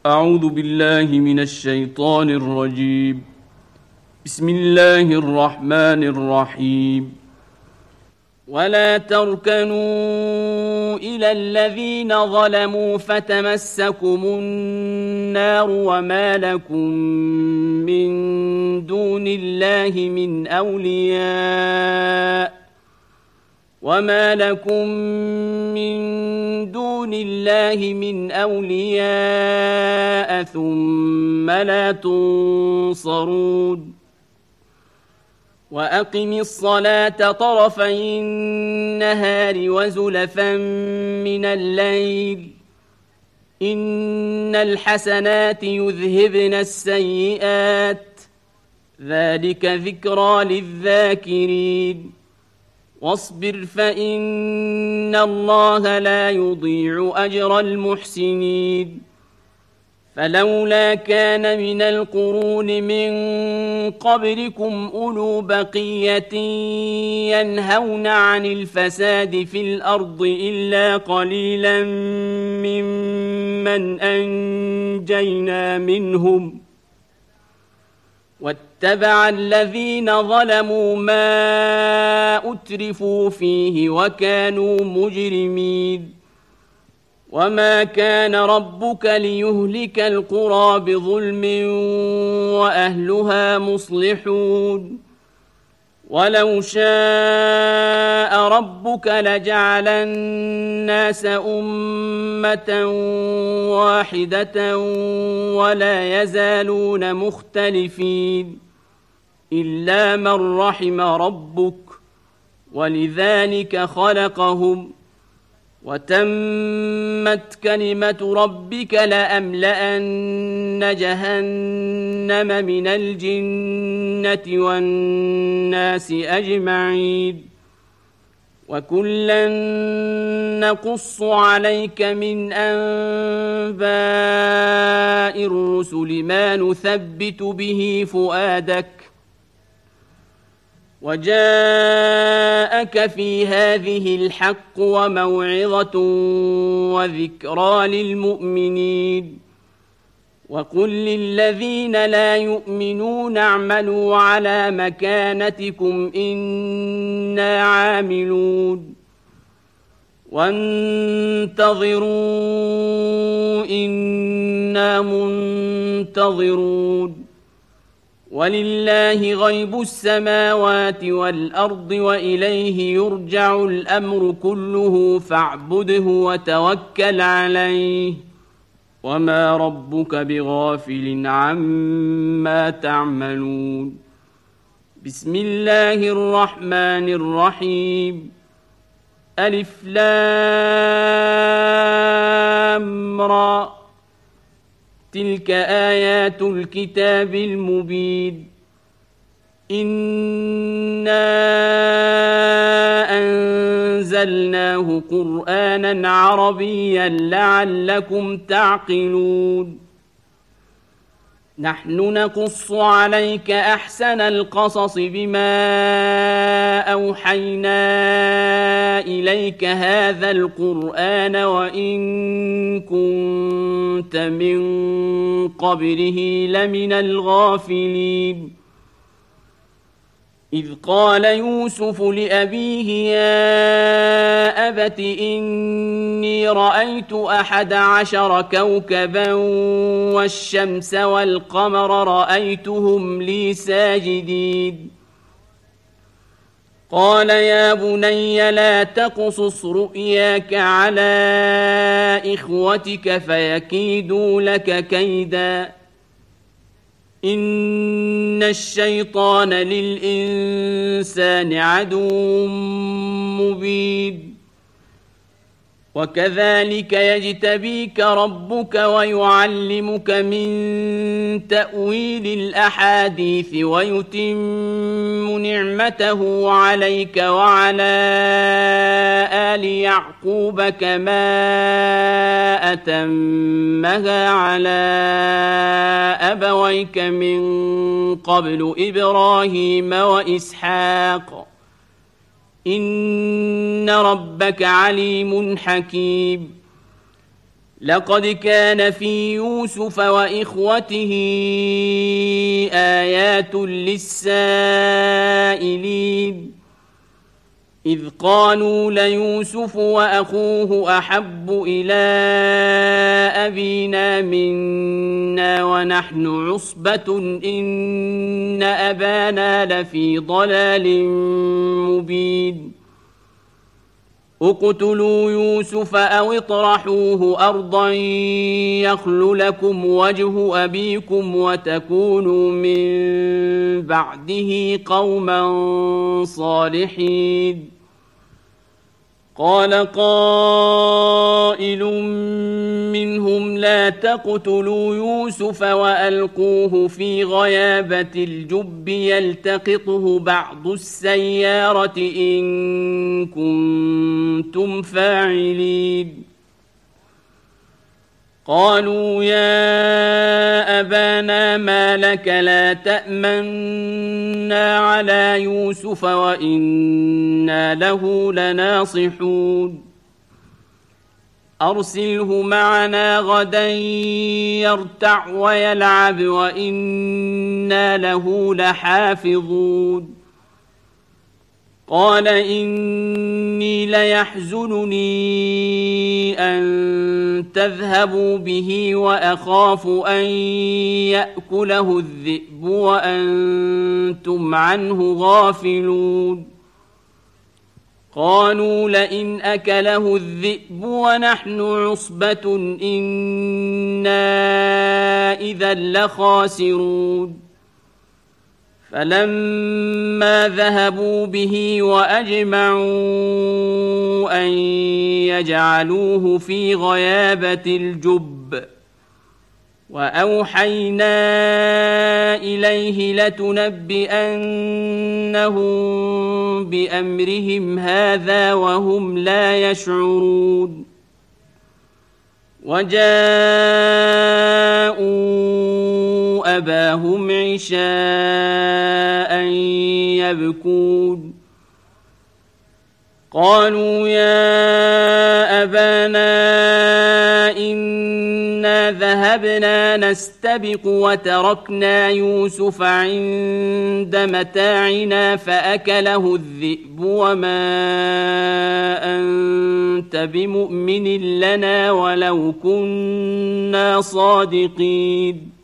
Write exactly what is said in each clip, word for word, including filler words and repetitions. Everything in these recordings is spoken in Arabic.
أعوذ بالله من الشيطان الرجيم. بسم الله الرحمن الرحيم. ولا تركنوا إلى الذين ظلموا فتمسكم النار وما لكم من دون الله من أولياء وما لكم من دون الله من أولياء ثم لا تنصرون. وأقم الصلاة طرفي النهار وزلفا من الليل إن الحسنات يذهبن السيئات ذلك ذكرى للذاكرين. واصبر فإن الله لا يضيع أجر المحسنين. فلولا كان من القرون من قبلكم أولو بقية ينهون عن الفساد في الأرض إلا قليلا ممن أنجينا منهم واتبع الذين ظلموا ما أترفوا فيه وكانوا مجرمين. وما كان ربك ليهلك القرى بظلم وأهلها مصلحون. ولو شاء ربك لجعل الناس أمة واحدة ولا يزالون مختلفين إلا من رحم ربك ولذلك خلقهم وتمت كلمة ربك لأملأن جهنم من الجنة والناس أجمعين. وكلا نقص عليك من أنباء الرسل ما نثبت به فؤادك وجاءك في هذه الحق وموعظة وذكرى للمؤمنين. وقل للذين لا يؤمنون اعملوا على مكانتكم إنا عاملون وانتظروا إنا منتظرون. ولله غيب السماوات والأرض وإليه يرجع الأمر كله فاعبده وتوكل عليه وما ربك بغافل عما تعملون. بسم الله الرحمن الرحيم. ألف لام را تلك آيات الكتاب المبين. إنا أنزلناه قرآنا عربيا لعلكم تعقلون. نحن نقص عليك أحسن القصص بما أوحينا إليك هذا القرآن وإن كنت من قبله لمن الغافلين. إذ قال يوسف لأبيه يا أبت إني رأيت أحد عشر كوكبا والشمس والقمر رأيتهم لي ساجدين. قال يا بني لا تقصص رؤياك على إخوتك فيكيدوا لك كيدا إن الشيطان للإنسان عدو مبين. وكذلك يجتبيك ربك ويعلمك من تأويل الأحاديث ويتم نعمته عليك وعلى آل يعقوب كما أتمها على أبويك من قبل إبراهيم وإسحاق إن ربك عليم حكيم. لقد كان في يوسف وإخوته آيات للسائلين إذ قالوا ليوسف وأخوه أحب إلى أبينا منا ونحن عصبة إن أبانا لفي ضلال مبين اقتلوا يوسف أو اطرحوه أرضا يخل لكم وجه أبيكم وتكونوا من بعده قوما صالحين قال قائل منهم لا تقتلوا يوسف وألقوه في غيابة الجب يلتقطه بعض السيارة إن كنتم فاعلين قالوا يا أبانا ما لك لا تأمنا على يوسف وإنا له لناصحون أرسله معنا غدا يرتع ويلعب وإنا له لحافظون قال إني ليحزنني أن تذهبوا به وأخاف أن يأكله الذئب وأنتم عنه غافلون قالوا لئن أكله الذئب ونحن عصبة إنا إذا لخاسرون فلما ذهبوا به وأجمعوا أن يجعلوه في غيابة الجب وأوحينا إليه لتنبئنهم بأمرهم هذا وهم لا يشعرون وجاءوا أباهم عشاء يبكون قالوا يا أبانا إنا ذهبنا نستبق وتركنا يوسف عند متاعنا فأكله الذئب وما أنت بمؤمن لنا ولو كنا صادقين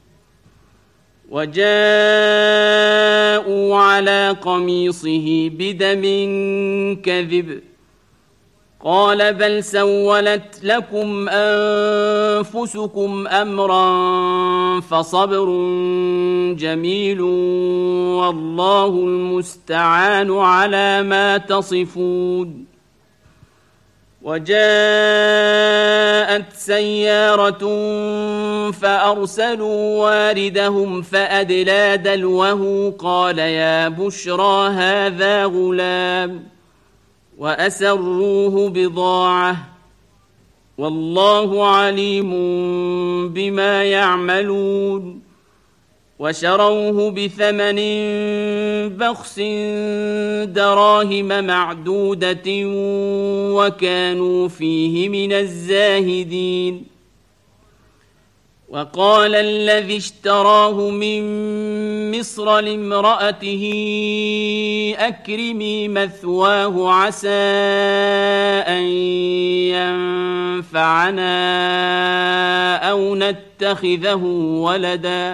وجاءوا على قميصه بدم كذب قال بل سولت لكم أنفسكم أمرا فصبر جميل والله المستعان على ما تصفون وجاءت سيارة فأرسلوا واردهم فأدلى دلوه قال يا بشرى هذا غلام وأسروه بضاعة والله عليم بما يعملون وشروه بثمن بخس دراهم معدودة وكانوا فيه من الزاهدين وقال الذي اشتراه من مصر لامرأته أكرمي مثواه عسى أن ينفعنا أو نتخذه ولدا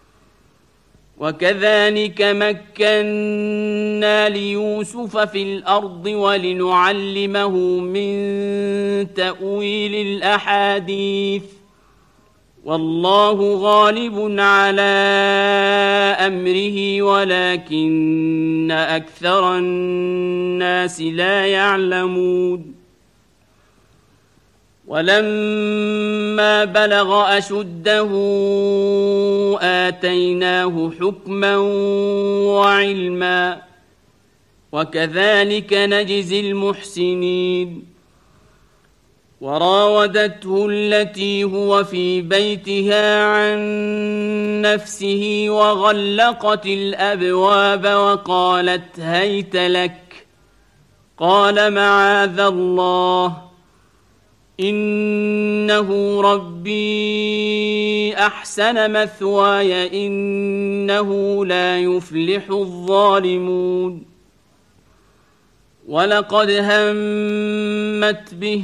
وكذلك مكنا ليوسف في الأرض ولنعلمه من تأويل الأحاديث والله غالب على أمره ولكن أكثر الناس لا يعلمون ولما بلغ أشده آتيناه حكما وعلما وكذلك نجزي المحسنين وراودته التي هو في بيتها عن نفسه وغلقت الأبواب وقالت هيت لك قال معاذ الله إنه ربي أحسن مثواي إنه لا يفلح الظالمون ولقد همت به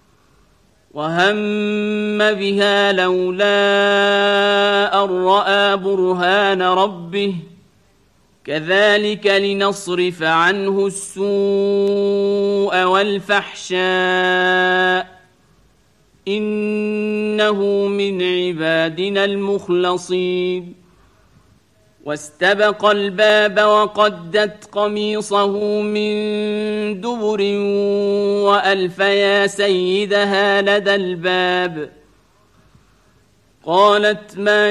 وهم بها لولا أن رأى برهان ربه كذلك لنصرف عنه السوء والفحشاء إنه من عبادنا المخلصين واستبق الباب وقدت قميصه من دبر وألف يا سيدها لدى الباب قالت ما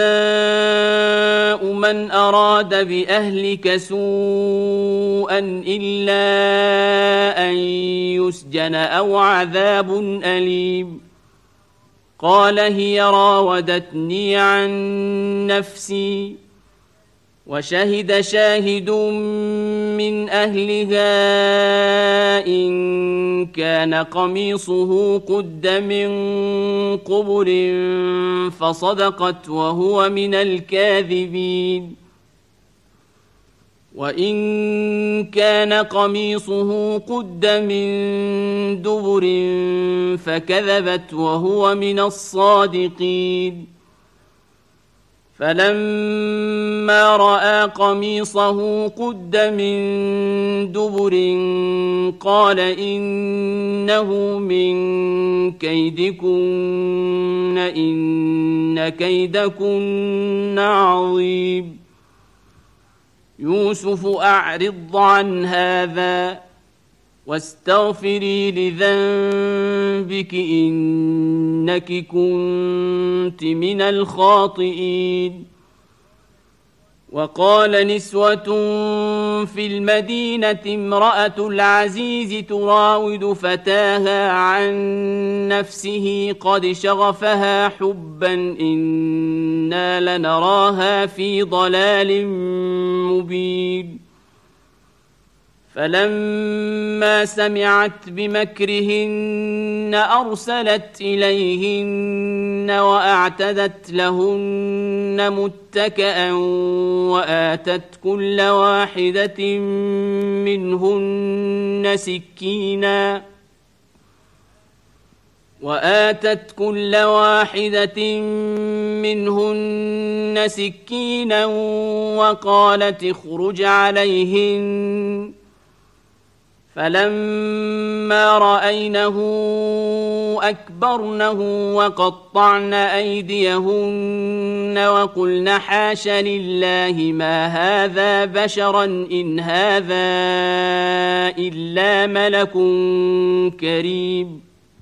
جزاء من أراد بأهلك سوءا إلا أن يسجن أو عذاب أليم قال هي راودتني عن نفسي وشهد شاهد من أهلها إن كان قميصه قد من قبل فصدقت وهو من الكاذبين وإن كان قميصه قد من دبر فكذبت وهو من الصادقين فلما رأى قميصه قد من دبر قال إنه من كيدكن إن كيدكن عظيم يوسف أعرض عن هذا واستغفري لذنبك إنك كنت من الخاطئين وقال نسوة في المدينة امرأة العزيز تراود فتاها عن نفسه قد شغفها حبا إنا لنراها في ضلال مبين فلما سمعت بمكرهن أرسلت إليهن وأعتدت لهن متكئا وآتت كل واحدة منهن سكينا وآتت كل واحدة منهن سكينا وقالت اخرج عليهن فلما رأينه أكبرنه وقطعن أيديهن وقلن حاش لله ما هذا بشرا إن هذا إلا ملك كريم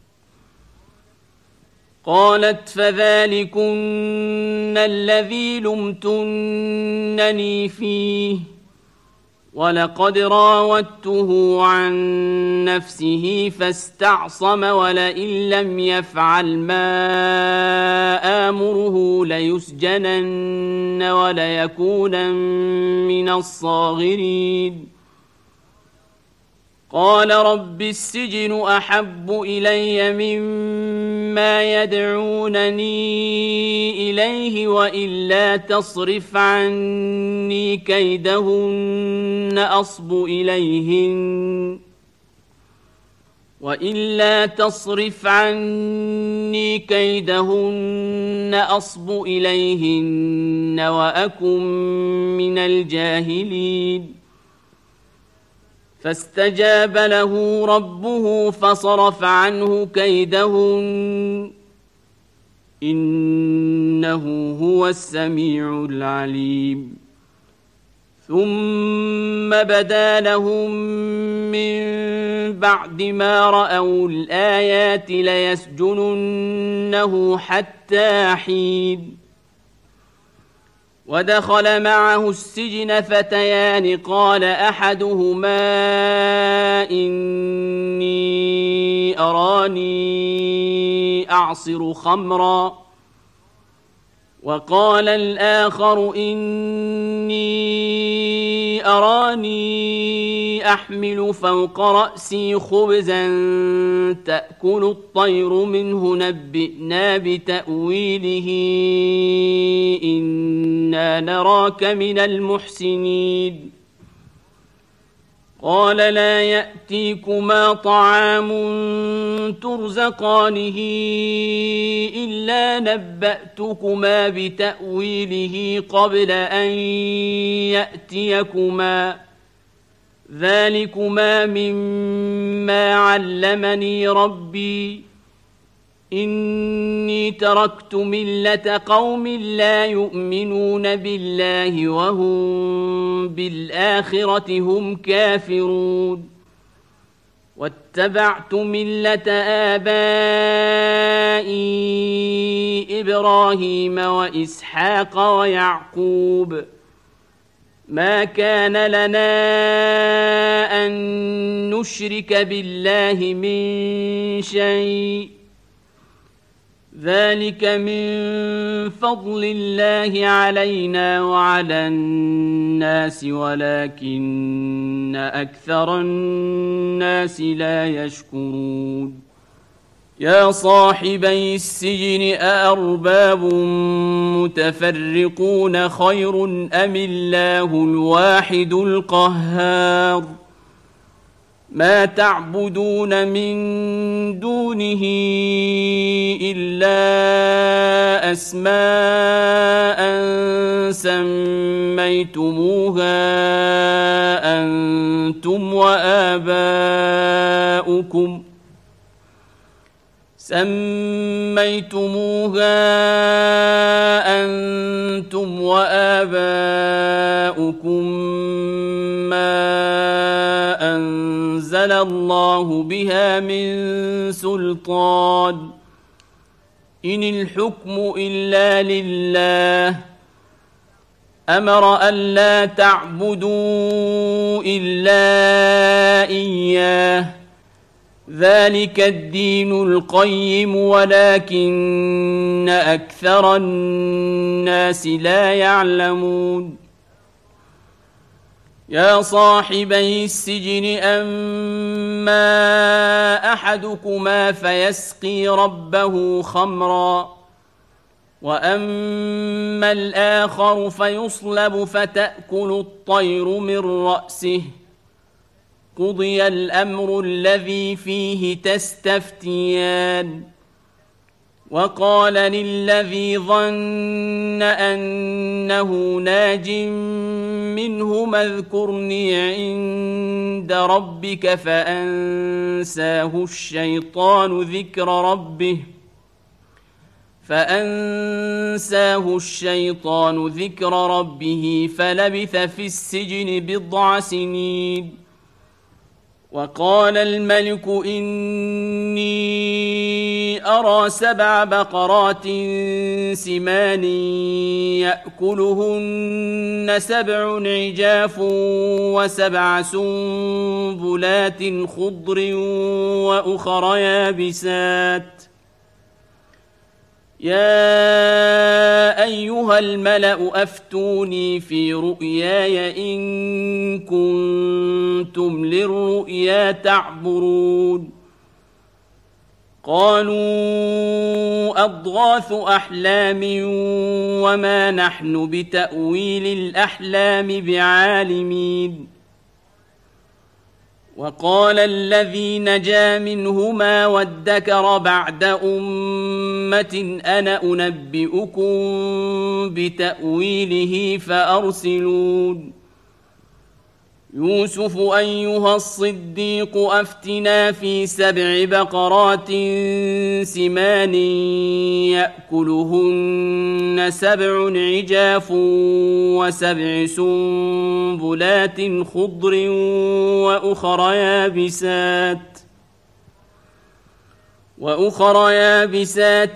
قالت فذلكن الذي لمتنني فيه ولقد راودته عن نفسه فاستعصم ولئن لم يفعل ما آمره ليسجنن وليكونن من الصاغرين قال رب السجن أحب إلي مما يدعونني إليه وإلا تصرف عني كيدهن أصب إليهن وإلا تصرف عني كيدهن أصب إليهن وأكن من الجاهلين فاستجاب له ربه فصرف عنه كيدهن إنه هو السميع العليم ثم بدا لهم من بعد ما رأوا الآيات ليسجننه حتى حين ودخل معه السجن فتيان قال أحدهما إني أراني أعصر خمرا وقال الآخر إني أراني أحمل فوق رأسي خبزا تأكل الطير منه نبئنا بتأويله إنا نراك من المحسنين قال لا يأتيكما طعام ترزقانه إلا نبأتكما بتأويله قبل أن يأتيكما ذلكما مما علمني ربي إني تركت ملة قوم لا يؤمنون بالله وهم بالآخرة هم كافرون واتبعت ملة آبائي إبراهيم وإسحاق ويعقوب ما كان لنا أن نشرك بالله من شيء ذلك من فضل الله علينا وعلى الناس ولكن أكثر الناس لا يشكرون يا صاحبي السجن أأرباب متفرقون خير أم الله الواحد القهار ما تعبدون من دونه إلا أسماء سميتموها أنتم وآباؤكم سميتموها أنتم وآباؤكم ما أنزل الله بها من سلطان إن الحكم إلا لله أمر ألا تعبدوا إلا إياه ذلك الدين القيم ولكن أكثر الناس لا يعلمون يا صاحبي السجن أما أحدكما فيسقي ربه خمرا وأما الآخر فيصلب فتأكل الطير من رأسه قضي الأمر الذي فيه تستفتيان وقال للذي ظن أنه ناج منهما اذكرني عند ربك فأنساه الشيطان ذكر ربه فأنساه الشيطان ذكر ربه فلبث في السجن بضع سنين وقال الملك إني أرى سبع بقرات سمان يأكلهن سبع عجاف وسبع سنبلات خضر وأخر يابسات يا أيها الملأ أفتوني في رؤياي إن كنتم للرؤيا تعبرون قالوا أضغاث أحلام وما نحن بتأويل الأحلام بعالمين وقال الذي نجا منهما وادكر بعد أمة أنا أنبئكم بتأويله فأرسلون يوسف أيها الصديق أفتنا في سبع بقرات سمان يأكلهن سبع عجاف وسبع سنبلات خضر وأخر يابسات وأخر يابسات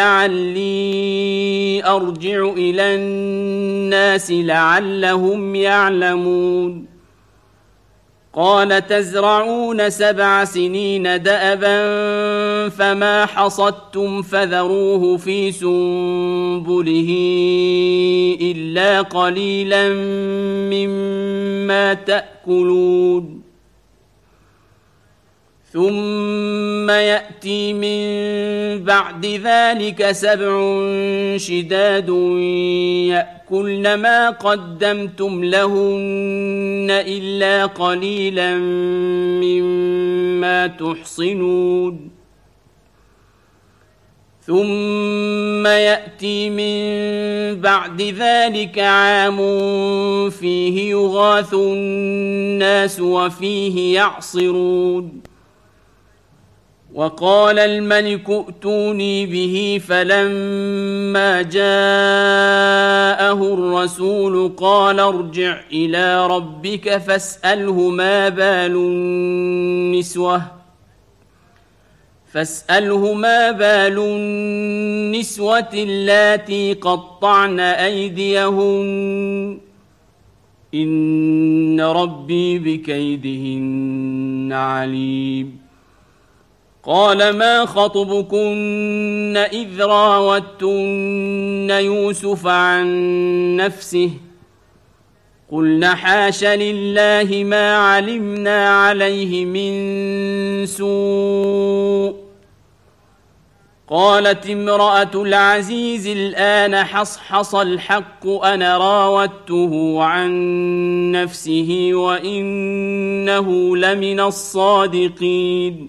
لعلي أرجع إلى الناس لعلهم يعلمون قال تزرعون سبع سنين دأبا فما حصدتم فذروه في سنبله إلا قليلا مما تأكلون ثم يأتي من بعد ذلك سبع شداد يأكلن ما قدمتم لهن إلا قليلا مما تحصنون ثم يأتي من بعد ذلك عام فيه يغاث الناس وفيه يعصرون وقال الملك ائتوني به فلما جاءه الرسول قال ارجع إلى ربك فاسأله ما بال النسوة فاسأله ما بال النسوة اللاتي قطعن أيديهن إن ربي بكيدهن عليم قال ما خطبكن إذ راوتن يوسف عن نفسه قلنا حاش لله ما علمنا عليه من سوء قالت امرأة العزيز الآن حصحص الحق أنا راودته عن نفسه وإنه لمن الصادقين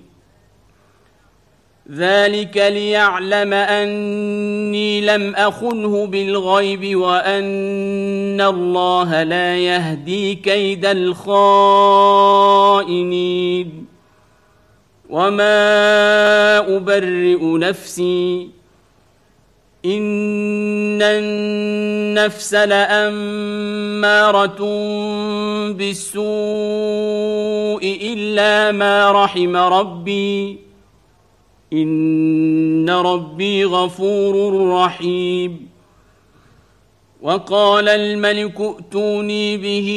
ذلك ليعلم أني لم أخنه بالغيب وأن الله لا يهدي كيد الخائنين وما أبرئ نفسي إن النفس لأمارة بالسوء إلا ما رحم ربي إن ربي غفور رحيم وقال الملك ائتوني به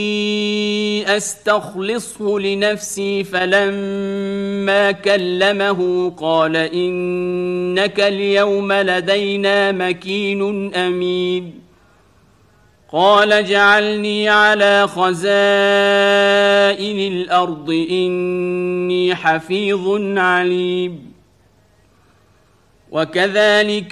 أستخلصه لنفسي فلما كلمه قال إنك اليوم لدينا مكين أمين قال اجعلني على خزائن الأرض إني حفيظ عليم وكذلك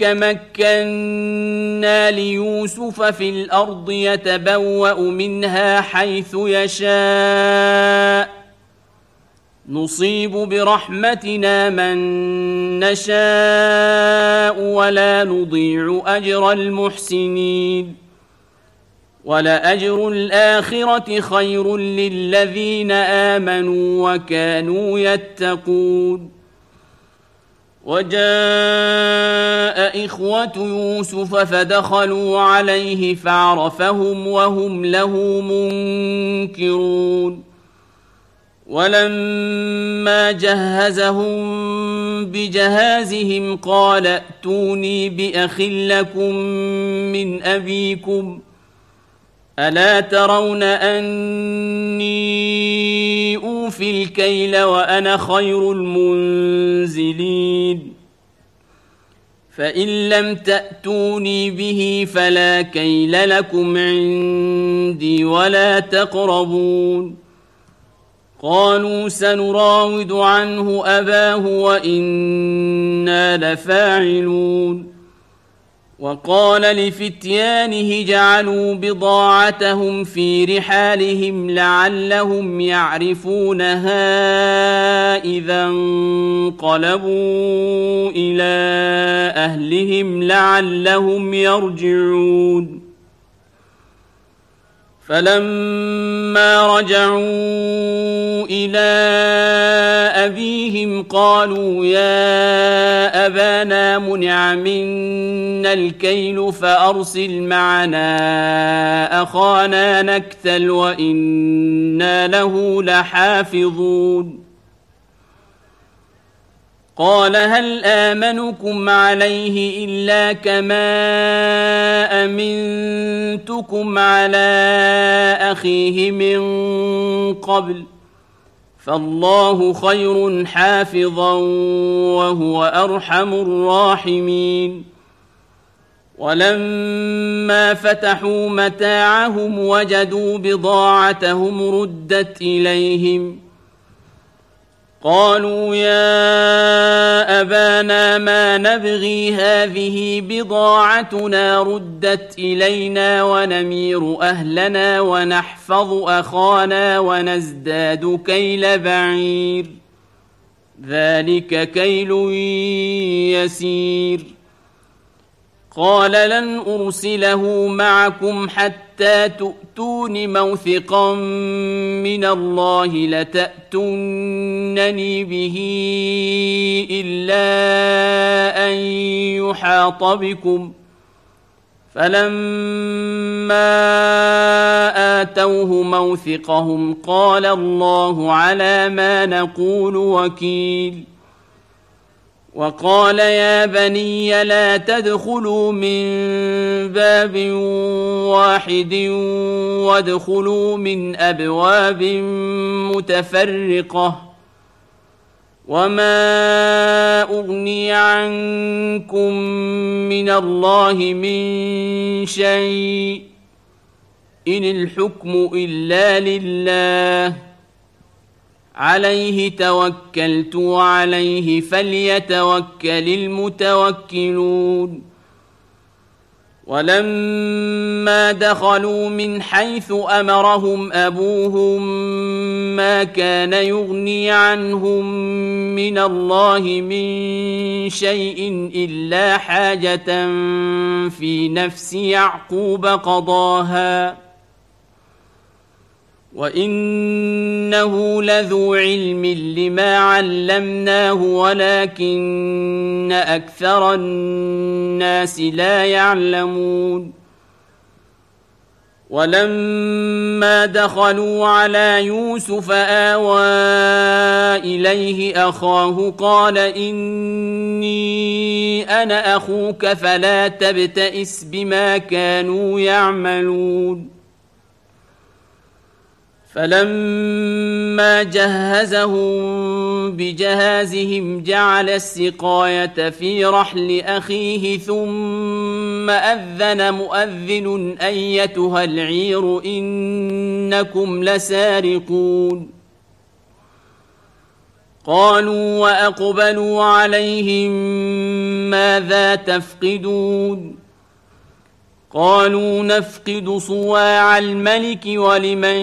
مكنا ليوسف في الأرض يتبوأ منها حيث يشاء نصيب برحمتنا من نشاء ولا نضيع أجر المحسنين ولأجر الآخرة خير للذين آمنوا وكانوا يتقون وجاء إخوة يوسف فدخلوا عليه فعرفهم وهم له منكرون ولما جهزهم بجهازهم قال ائتوني بأخ لكم من أبيكم ألا ترون أني أوفي الكيل وأنا خير المنزلين فإن لم تأتوني به فلا كيل لكم عندي ولا تقربون قالوا سنراود عنه أباه وإنا لفاعلون وقال لفتيانه جعلوا بضاعتهم في رحالهم لعلهم يعرفونها إذا انقلبوا إلى أهلهم لعلهم يرجعون فلما رجعوا إلى أبيهم قالوا يا أبانا منع منا الكيل فأرسل معنا أخانا نكتل وإنا له لحافظون قال هل آمنكم عليه إلا كما أمنتكم على أخيه من قبل فالله خير حافظا وهو أرحم الراحمين. ولما فتحوا متاعهم وجدوا بضاعتهم ردت إليهم قالوا يا أبانا ما نبغي هذه بضاعتنا ردت إلينا ونمير أهلنا ونحفظ أخانا ونزداد كيل بعير ذلك كيل يسير. قال لن أرسله معكم حتى تؤتون موثقا من الله لتأتونني به إلا أن يحاط بكم. فلما آتوه موثقهم قال الله على ما نقول وكيل. وقال يا بني لا تدخلوا من باب واحد وادخلوا من أبواب متفرقة وما أغني عنكم من الله من شيء إن الحكم إلا لله عليه توكلت وعليه فليتوكل المتوكلون. ولما دخلوا من حيث أمرهم أبوهم ما كان يغني عنهم من الله من شيء إلا حاجة في نفس يعقوب قضاها وإنه لذو علم لما علمناه ولكن أكثر الناس لا يعلمون. ولما دخلوا على يوسف آوى إليه أخاه قال إني أنا أخوك فلا تبتئس بما كانوا يعملون. فلما جهزهم بجهازهم جعل السقاية في رحل أخيه ثم أذن مؤذن أيتها العير إنكم لسارقون. قالوا وأقبلوا عليهم ماذا تفقدون قالوا نفقد صواع الملك ولمن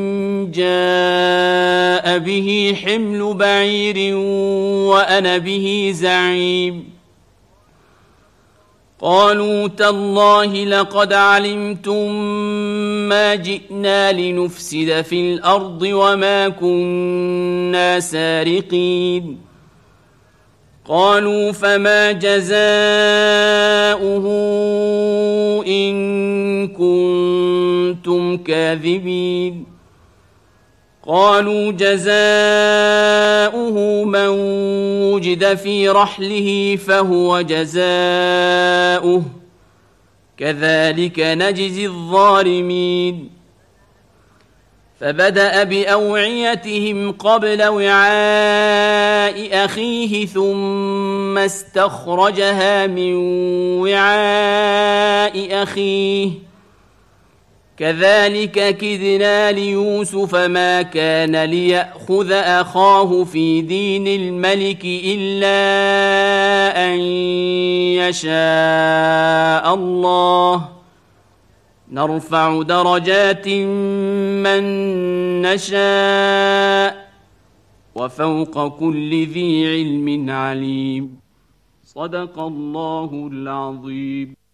جاء به حمل بعير وأنا به زعيم. قالوا تالله لقد علمتم ما جئنا لنفسد في الأرض وما كنا سارقين. قالوا فما جزاؤه إن كنتم كاذبين. قالوا جزاؤه من وجد في رحله فهو جزاؤه كذلك نجزي الظالمين. فبدأ بأوعيتهم قبل وعاء أخيه ثم استخرجها من وعاء أخيه كذلك كدنا ليوسف ما كان ليأخذ أخاه في دين الملك إلا أن يشاء الله نرفع درجات من نشاء وفوق كل ذي علم عليم. صدق الله العظيم.